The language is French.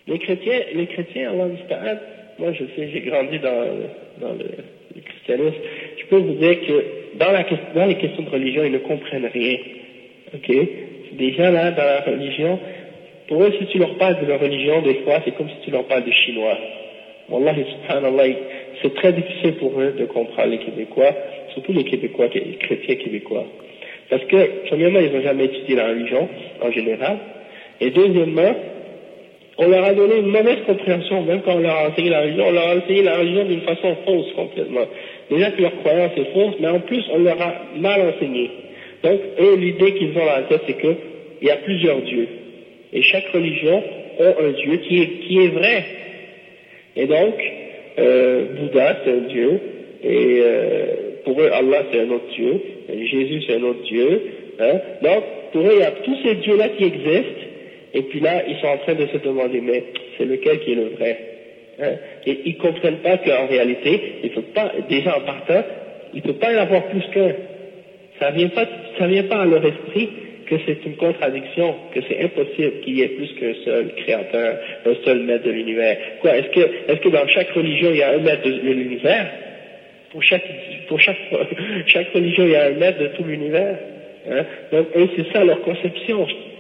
Les chrétiens, Allah musta'an, moi je sais, j'ai grandi dans le christianisme, je peux vous dire que dans les questions de religion, ils ne comprennent rien. Ok? Des gens là, dans la religion, pour eux, si tu leur parles de leur religion, des fois, c'est comme si tu leur parles de chinois. Wallahi subhanallah, c'est très difficile pour eux de comprendre les Québécois, surtout les Québécois, les chrétiens québécois. Parce que, premièrement, ils n'ont jamais étudié la religion, en général, et deuxièmement, on leur a donné une mauvaise compréhension, même quand on leur a enseigné la religion, on leur a enseigné la religion d'une façon fausse complètement. Déjà que leur croyance est fausse, mais en plus, on leur a mal enseigné. Donc, eux, l'idée qu'ils ont dans la tête, c'est qu'il y a plusieurs dieux. Et chaque religion a un dieu qui est vrai. Et donc, Bouddha, c'est un dieu, et pour eux, Allah, c'est un autre dieu, et Jésus, c'est un autre dieu. Hein. Donc, pour eux, il y a tous ces dieux-là qui existent, et puis là, ils sont en train de se demander, mais c'est lequel qui est le vrai? Hein? Et ils comprennent pas qu'en réalité, il peut pas, déjà en partant, il peut pas y avoir plus qu'un. Ça vient pas à leur esprit que c'est une contradiction, que c'est impossible qu'il y ait plus qu'un seul créateur, un seul maître de l'univers. Quoi, est-ce que dans chaque religion, il y a un maître de l'univers? Pour chaque religion, il y a un maître de tout l'univers. Hein? Donc, eux, c'est ça leur conception.